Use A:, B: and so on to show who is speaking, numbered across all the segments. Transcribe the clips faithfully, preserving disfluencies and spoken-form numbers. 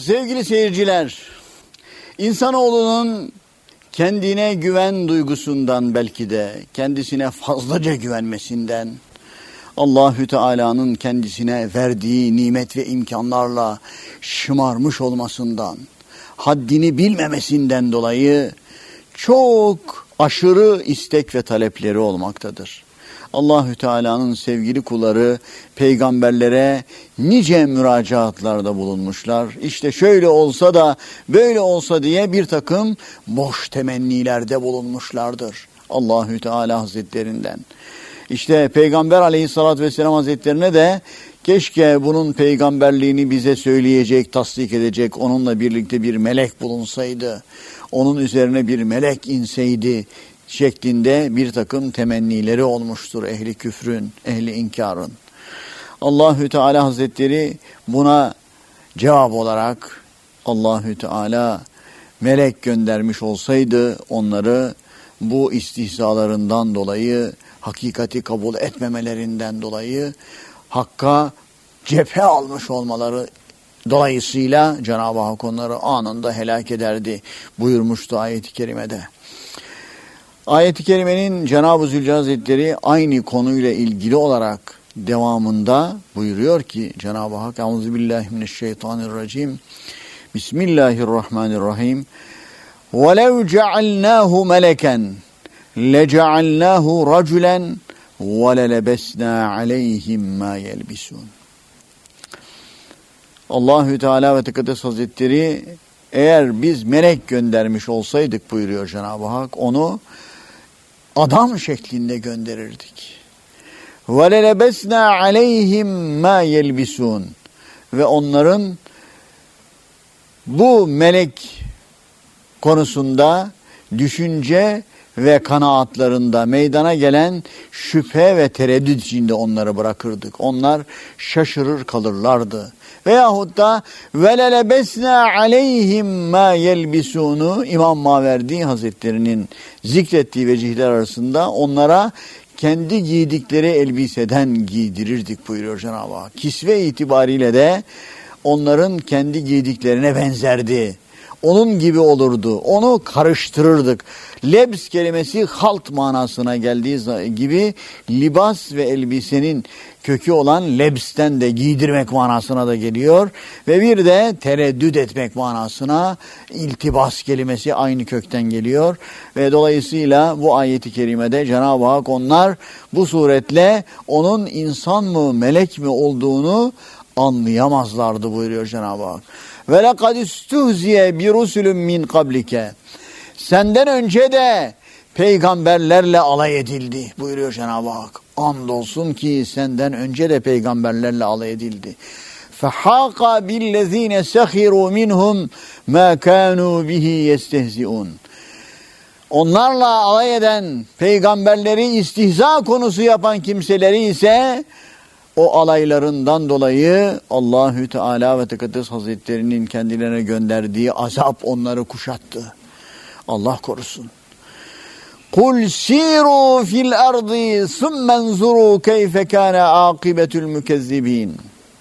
A: Sevgili seyirciler, insanoğlunun kendine güven duygusundan, belki de kendisine fazlaca güvenmesinden, Allahü Teala'nın kendisine verdiği nimet ve imkanlarla şımarmış olmasından, haddini bilmemesinden dolayı çok aşırı istek ve talepleri olmaktadır. Allahü Teala'nın sevgili kulları peygamberlere nice müracaatlarda bulunmuşlar. İşte şöyle olsa da böyle olsa diye bir takım boş temennilerde bulunmuşlardır Allahü Teala Hazretlerinden. İşte Peygamber Aleyhisselatü Vesselam Hazretlerine de keşke bunun peygamberliğini bize söyleyecek, tasdik edecek, onunla birlikte bir melek bulunsaydı, onun üzerine bir melek inseydi şeklinde bir takım temennileri olmuştur ehli küfrün, ehli inkarın. Allahü Teala Hazretleri buna cevap olarak Allahü Teala melek göndermiş olsaydı onları bu istihzalarından dolayı, hakikati kabul etmemelerinden dolayı Hakk'a cephe almış olmaları dolayısıyla Cenab-ı Hak onları anında helak ederdi buyurmuştu ayet-i kerimede. Ayet-i kerimenin Cenab-ı Zülcelal Hazretleri aynı konuyla ilgili olarak devamında buyuruyor ki Cenab-ı Hak Euzubillahimineşşeytanirracim Bismillahirrahmanirrahim وَلَوْ جَعَلْنَاهُ مَلَكًا لَجَعَلْنَاهُ رَجُلًا وَلَلَبَسْنَا عَلَيْهِمْ مَا يَلْبِسُونَ. Allahü Teala ve Tekaddes Hazretleri eğer biz melek göndermiş olsaydık buyuruyor Cenab-ı Hak, onu adam şeklinde gönderirdik. وَلَلَبَسْنَا عَلَيْهِمْ مَا يَلْبِسُونَ. Ve onların bu melek konusunda düşünce ve kanaatlarında meydana gelen şüphe ve tereddüt içinde onları bırakırdık. Onlar şaşırır kalırlardı. Veyahut da وَلَلَبَسْنَا عَلَيْهِمْ مَا يَلْبِسُونُ İmam Maverdi Hazretleri'nin zikrettiği vecihler arasında onlara kendi giydikleri elbiseden giydirirdik buyuruyor Cenab-ı Hak. Kisve itibariyle de onların kendi giydiklerine benzerdi. Onun gibi olurdu. Onu karıştırırdık. Lebs kelimesi halt manasına geldiği gibi libas ve elbisenin kökü olan lebsten de giydirmek manasına da geliyor. Ve bir de tereddüt etmek manasına iltibas kelimesi aynı kökten geliyor. Ve dolayısıyla bu ayeti kerimede Cenab-ı Hak onlar bu suretle onun insan mı melek mi olduğunu anlayamazlardı buyuruyor Cenab-ı Hak. Ve lekad istuhziye bi rusulun min qablike. Senden önce de peygamberlerle alay edildi buyuruyor Cenab-ı Hak. Andolsun ki senden önce de peygamberlerle alay edildi. Fehaqa billezine sahiru minhum ma kanu bihi yestehziun. Onlarla alay eden, peygamberleri istihza konusu yapan kimseleri ise o alaylarından dolayı Allahü Teala ve Tekaddes Hazretlerinin kendilerine gönderdiği azap onları kuşattı. Allah korusun. Kul siru fil ardı summa enzuru keyfe kana akibetul mukezzibin.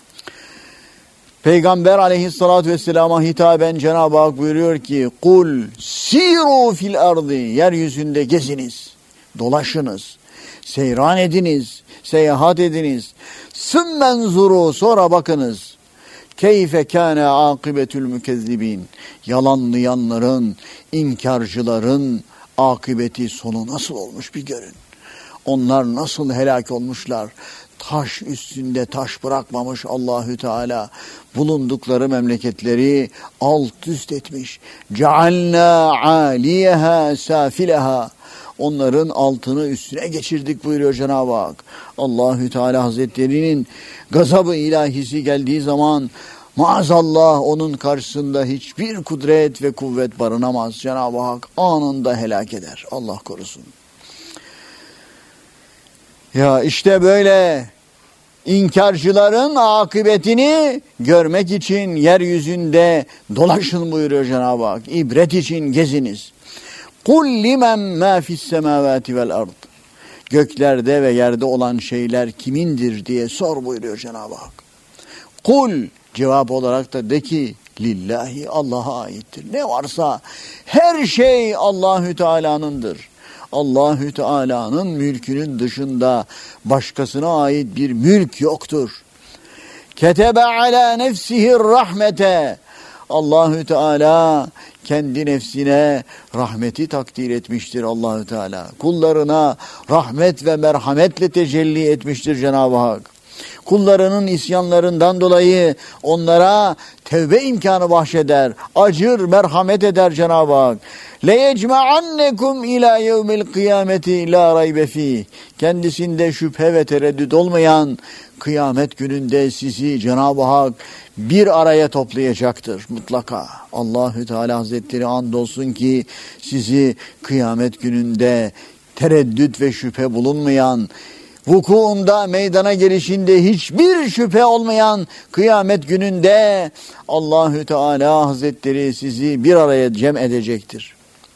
A: Peygamber Aleyhisselatü Vesselam'a hitaben Cenab-ı Hak buyuruyor ki kul siru fil ardı, yeryüzünde geziniz, dolaşınız, seyran ediniz, seyahat ediniz. Sümmenzuru, sonra bakınız. Keyfe kâne âkibetül mükezzibîn. Yalanlayanların, inkarcıların akıbeti, sonu nasıl olmuş bir görün. Onlar nasıl helak olmuşlar. Taş üstünde taş bırakmamış Allahü Teala. Bulundukları memleketleri alt üst etmiş. Cealnâ âliyeha sâfileha. Onların altını üstüne geçirdik buyuruyor Cenab-ı Hak. Allahü Teala Hazretleri'nin gazabı ilahisi geldiği zaman maazallah onun karşısında hiçbir kudret ve kuvvet barınamaz. Cenab-ı Hak anında helak eder. Allah korusun. Ya işte böyle inkarcıların akıbetini görmek için yeryüzünde dolaşın buyuruyor Cenab-ı Hak. İbret için geziniz. Kul limen ma fis semavati vel ard. Göklerde ve yerde olan şeyler kimindir diye sor buyuruyor Cenab-ı Hak. Kul, cevap olarak da de ki lillahi, Allah'a aittir. Ne varsa her şey Allahü Teala'nındır. Allahü Teala'nın mülkünün dışında başkasına ait bir mülk yoktur. Ketebe ala nefsihi rahmete. Allahü Teala kendi nefsine rahmeti takdir etmiştir Allahü Teala. Kullarına rahmet ve merhametle tecelli etmiştir Cenab-ı Hak. Kullarının isyanlarından dolayı onlara tevbe imkanı bahşeder, acır, merhamet eder Cenab-ı Hak. لَيَجْمَعَنَّكُمْ اِلَى يَوْمِ الْقِيَامَةِ لَا رَيْبَ ف۪يهِ. Kendisinde şüphe ve tereddüt olmayan kıyamet gününde sizi Cenab-ı Hak bir araya toplayacaktır mutlaka. Allahü Teala Hazretleri andolsun ki sizi kıyamet gününde tereddüt ve şüphe bulunmayan, vukuunda, meydana gelişinde hiçbir şüphe olmayan kıyamet gününde Allahü Teala Hazretleri sizi bir araya cem edecektir.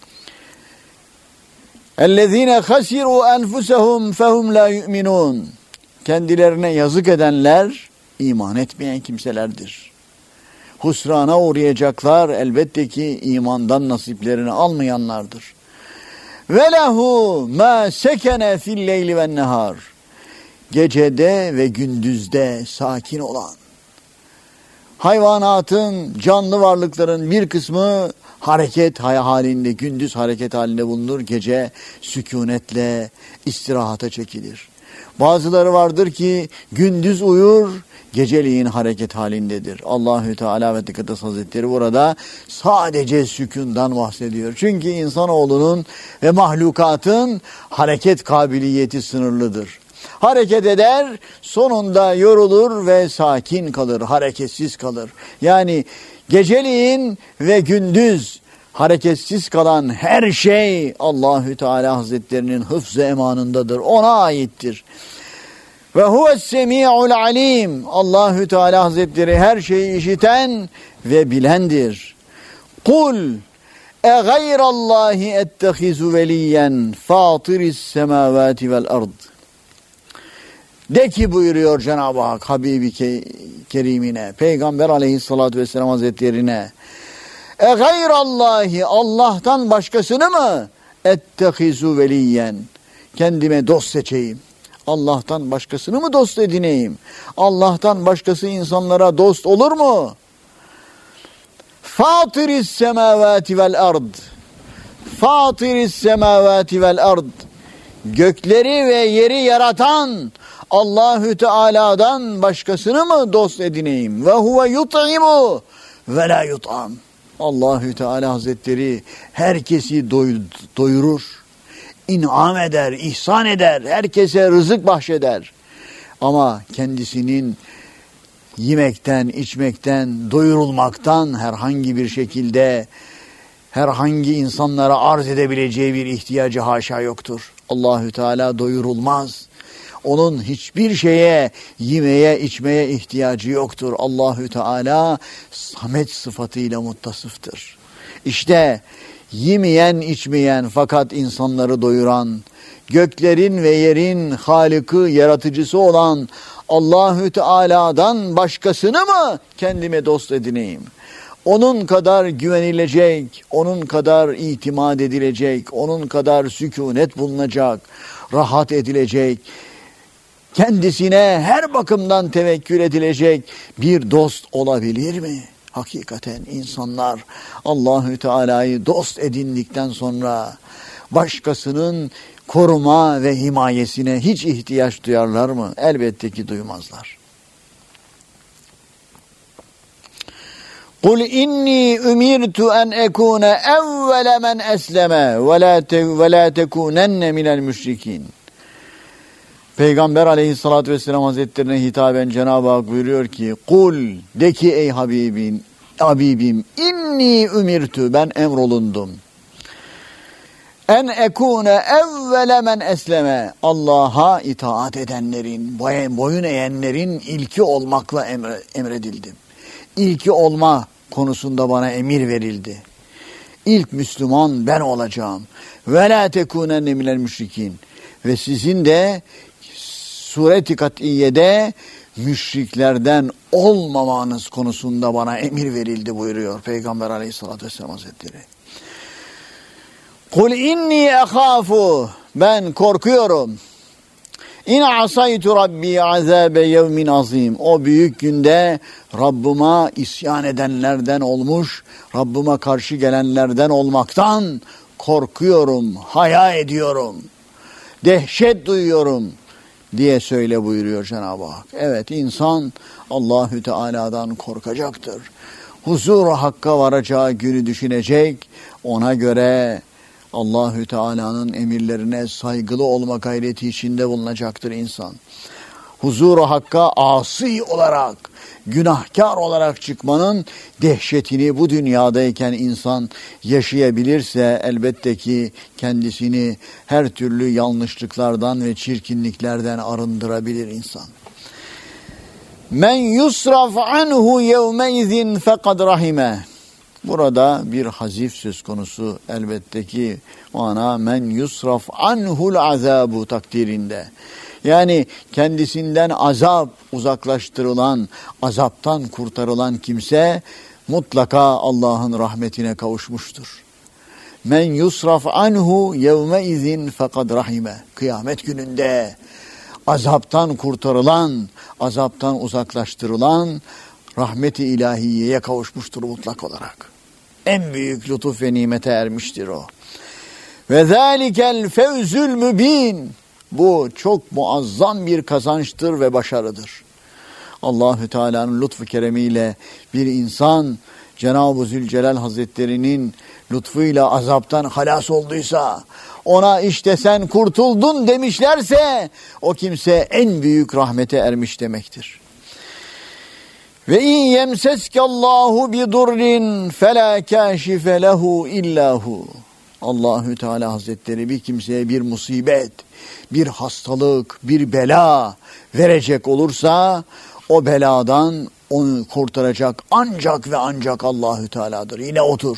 A: اَلَّذ۪ينَ خَسِرُوا أَنْفُسَهُمْ فَهُمْ لَا يُؤْمِنُونَ. Kendilerine yazık edenler iman etmeyen kimselerdir. Husrana uğrayacaklar elbette ki imandan nasiplerini almayanlardır. وَلَهُ مَا سَكَنَ فِي اللَّيْلِ وَالنَّهَارِ. Gecede ve gündüzde sakin olan, hayvanatın, canlı varlıkların bir kısmı hareket halinde, gündüz hareket halinde bulunur, gece sükunetle istirahata çekilir. Bazıları vardır ki gündüz uyur, geceliğin hareket halindedir. Allahü Teala ve Tekaddes Hazretleri burada sadece sükundan bahsediyor. Çünkü insanoğlunun ve mahlukatın hareket kabiliyeti sınırlıdır. Hareket eder, sonunda yorulur ve sakin kalır, hareketsiz kalır. Yani geceliğin ve gündüz hareketsiz kalan her şey Allahü Teala Hazretlerinin hıfz-ı emanındadır. Ona aittir. Ve huves-semi'ul alim. Allahü Teala Hazretleri her şeyi işiten ve bilendir. Kul e gayrallahi ettehizu veliyen fatiris semavati vel ard. De ki buyuruyor Cenab-ı Hak Habibi Kerimine, Peygamber Aleyhisselatü Vesselam Hazretlerine, e gayrallahi, Allah'tan başkasını mı ettehizu veliyen, kendime dost seçeyim? Allah'tan başkasını mı dost edineyim? Allah'tan başkası insanlara dost olur mu? Fatiris semavati vel ard. Fatiris semavati vel ard. Gökleri ve yeri yaratan Allahü Teala'dan başkasını mı dost edineyim? Ve huve yut'imu ve la yut'am. Allahü Teala Hazretleri herkesi doy- doyurur, inam eder, ihsan eder, herkese rızık bahşeder. Ama kendisinin yemekten, içmekten, doyurulmaktan herhangi bir şekilde herhangi insanlara arz edebileceği bir ihtiyacı haşa yoktur. Allahü Teala doyurulmaz. Onun hiçbir şeye, yemeye, içmeye ihtiyacı yoktur. Allahü Teala samet sıfatıyla muttasıftır. İşte yemeyen, içmeyen fakat insanları doyuran, göklerin ve yerin Halık'ı, yaratıcısı olan Allahü Teala'dan başkasını mı kendime dost edineyim? Onun kadar güvenilecek, onun kadar itimat edilecek, onun kadar sükunet bulunacak, rahat edilecek, kendisine her bakımdan tevekkül edilecek bir dost olabilir mi? Hakikaten insanlar Allahü Teala'yı dost edindikten sonra başkasının koruma ve himayesine hiç ihtiyaç duyarlar mı? Elbette ki duymazlar. Kul inni umirtu en ekune evvele men esleme ve la tekunenne minel müşrikin. Peygamber Aleyhisselatü Vesselam Hazretlerine hitaben Cenab-ı Hak buyuruyor ki, kul, de ki ey Habibim, Habibim, inni umirtu, ben emrolundum. En ekune evvele men esleme, Allah'a itaat edenlerin, boyun eğenlerin ilki olmakla emre, emredildim. İlki olma konusunda bana emir verildi. İlk Müslüman ben olacağım. Ve la tekunenne minel müşrikin. Ve sizin de Suret-i Kat'iye'de müşriklerden olmamanız konusunda bana emir verildi buyuruyor Peygamber Aleyhisselatü Vesselam Hazretleri. Kul inni ehâfu, ben korkuyorum. İn asaytu rabbi azabe yevmin azim. O büyük günde Rabbıma isyan edenlerden olmuş, Rabbıma karşı gelenlerden olmaktan korkuyorum, haya ediyorum, dehşet duyuyorum diye söyle buyuruyor Cenab-ı Hak. Evet, insan Allahü Teala'dan korkacaktır. Huzur-u Hakk'a varacağı günü düşünecek, ona göre Allahü Teala'nın emirlerine saygılı olma gayreti içinde bulunacaktır insan. Huzur-u Hakk'a asi olarak, günahkar olarak çıkmanın dehşetini bu dünyadayken insan yaşayabilirse elbette ki kendisini her türlü yanlışlıklardan ve çirkinliklerden arındırabilir insan. Men yusraf anhu yevmeizin fekad rahime. Burada bir hazif söz konusu elbette ki mana men yusraf anhul azabu takdirinde. Yani kendisinden azap uzaklaştırılan, azaptan kurtarılan kimse mutlaka Allah'ın rahmetine kavuşmuştur. Men yusraf anhu yevme izin fekad rahime. Kıyamet gününde azaptan kurtarılan, azaptan uzaklaştırılan rahmeti ilahiyeye kavuşmuştur mutlak olarak. En büyük lütuf ve nimete ermiştir o. Ve zâlikel fevzül mübin. Bu çok muazzam bir kazançtır ve başarıdır. Allahü Teala'nın lütfu keremiyle bir insan Cenab-ı Zülcelal Hazretleri'nin lütfuyla azaptan halas olduysa, ona işte sen kurtuldun demişlerse o kimse en büyük rahmete ermiş demektir. Ve in yemseskallahu bi durrin fela kashife lehu illahu. Allahü Teala Hazretleri bir kimseye bir musibet, bir hastalık, bir bela verecek olursa o beladan onu kurtaracak ancak ve ancak Allahü Teala'dır. Yine otur.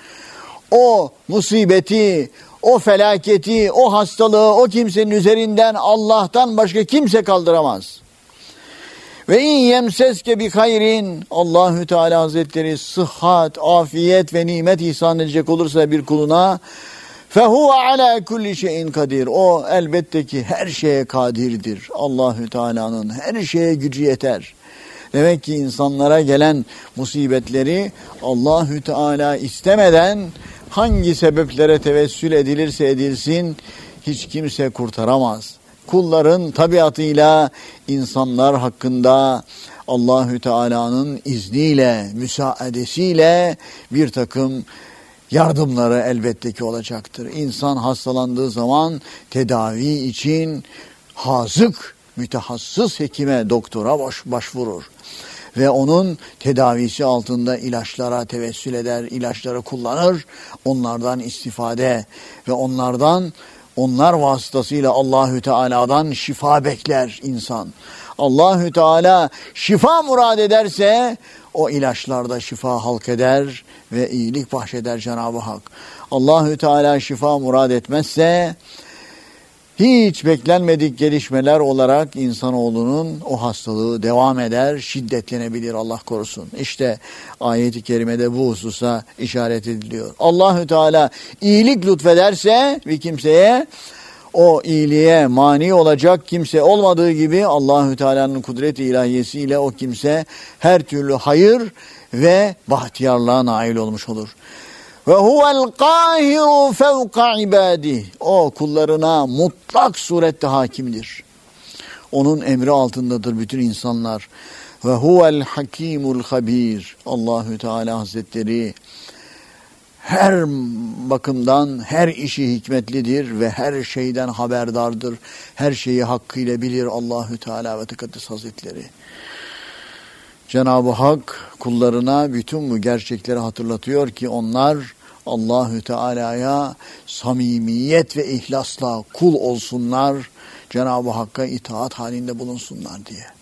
A: O musibeti, o felaketi, o hastalığı o kimsenin üzerinden Allah'tan başka kimse kaldıramaz. Ve in yemseske bi hayrin, Allahü Teala Hazretleri sıhhat, afiyet ve nimet ihsan edecek olursa bir kuluna fehuve ala kulli şeyin kadir. O elbette ki her şeye kadirdir. Allahü Teala'nın her şeye gücü yeter. Demek ki insanlara gelen musibetleri Allahü Teala istemeden hangi sebeplere tevessül edilirse edilsin hiç kimse kurtaramaz. Kulların tabiatıyla insanlar hakkında Allahü Teala'nın izniyle, müsaadesiyle bir takım yardımları elbette ki olacaktır. İnsan hastalandığı zaman tedavi için hazık, mütehassıs hekime, doktora baş, başvurur. Ve onun tedavisi altında ilaçlara tevessül eder, ilaçları kullanır, onlardan istifade ve onlardan Onlar vasıtasıyla Allahü Teala'dan şifa bekler insan. Allahü Teala şifa murad ederse o ilaçlarda şifa halk eder ve iyilik bahşeder Cenab-ı Hak. Allahü Teala şifa murad etmezse hiç beklenmedik gelişmeler olarak insanoğlunun o hastalığı devam eder, şiddetlenebilir, Allah korusun. İşte ayet-i kerimede bu hususa işaret ediliyor. Allahü Teala iyilik lütfederse bir kimseye, o iyiliğe mani olacak kimse olmadığı gibi Allahü Teala'nın kudret-i ilahiyesiyle o kimse her türlü hayır ve bahtiyarlığa nail olmuş olur. Ve huvel kahiru fevka ibadih. O kullarına mutlak surette hakimdir. Onun emri altındadır bütün insanlar. Ve huvel hakimul habir. Allahü Teala Hazretleri her bakımdan her işi hikmetlidir ve her şeyden haberdardır. Her şeyi hakkıyla bilir Allahü Teala ve Tekaddes Hazretleri. Cenab-ı Hak kullarına bütün bu gerçekleri hatırlatıyor ki onlar Allahü Teala'ya samimiyet ve ihlasla kul olsunlar, Cenab-ı Hakk'a itaat halinde bulunsunlar diye.